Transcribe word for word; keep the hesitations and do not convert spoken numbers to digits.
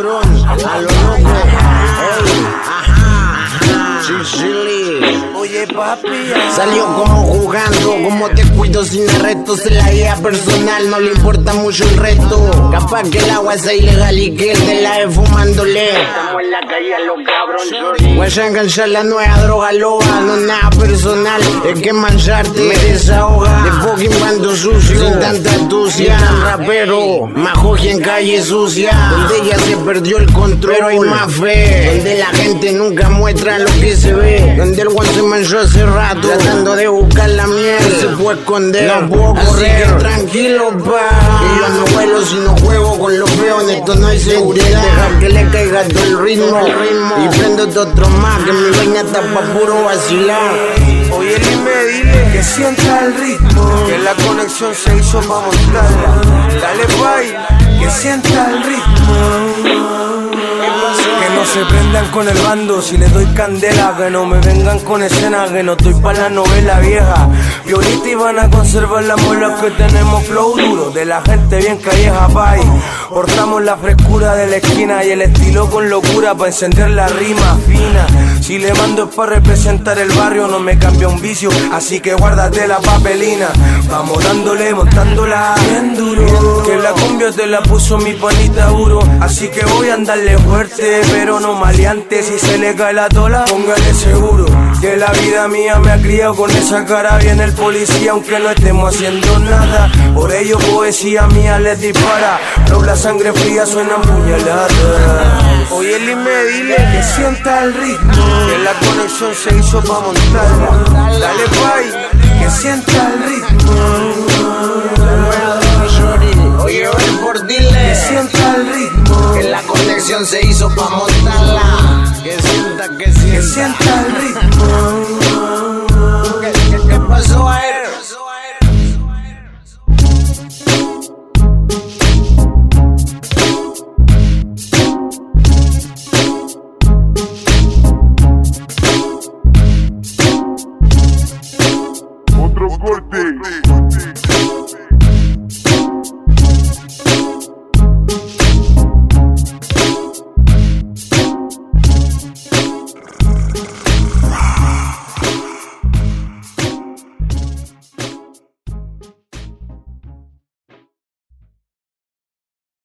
cabrón, a lo loco. Ey, ajá, Chichili. Oye papi, salió como jugando, como te cuido sin arresto. Se la guía personal, no le importa mucho el resto. Capaz que el agua sea ilegal y que él te la ve fumándole. estamos en la calle a los cabrones. Voy a enganchar la nueva droga loba, no es nada personal, es que mancharte me desahoga. De fucking bando sucio, sin tanta astucia. Tan rapero, más joji en calle sucia, donde ya se perdió el control, pero hay más fe. Donde la gente nunca muestra lo que se ve. Donde el one se manchó hace rato, tratando de buscar la miel. Se puede esconder, no puedo correr. Así que tranquilo, pa. Que yo no vuelo si no juego con los peones. Esto no hay seguridad. Deja que le caiga todo el ritmo, ritmo. Y prendo otro más, que mi vaina está pa' puro vacilar. Oye dime, dile que sienta el ritmo, que la conexión se hizo pa' montarla. Dale bye, que sienta el ritmo. Que no se prendan con el bando si le doy candela. Que no me vengan con escena, que no estoy pa' la novela vieja. Y ahorita iban a conservar las muelas que tenemos flow duro. De la gente bien calleja, pay. Portamos la frescura de la esquina y el estilo con locura pa' encender la rima fina. Si le mando es pa' representar el barrio, no me cambia un vicio, así que guárdate la papelina. Vamos dándole, montándola bien duro, que la cumbia te la puso mi panita duro. Así que voy a andarle fuerte, pero no maleante. Si se le cae la tola, póngale seguro. Que la vida mía me ha criado con esa cara. Viene el policía aunque no estemos haciendo nada. Por ello poesía mía les dispara. Pero la sangre fría suena puñalada. Oye dime, dile que sienta el ritmo, que la conexión se hizo pa' montarla. Dale bye, que sienta el ritmo. Oye, ven por dile que sienta el ritmo, que la conexión se hizo pa' montarla. Que sienta, que sienta, que sienta el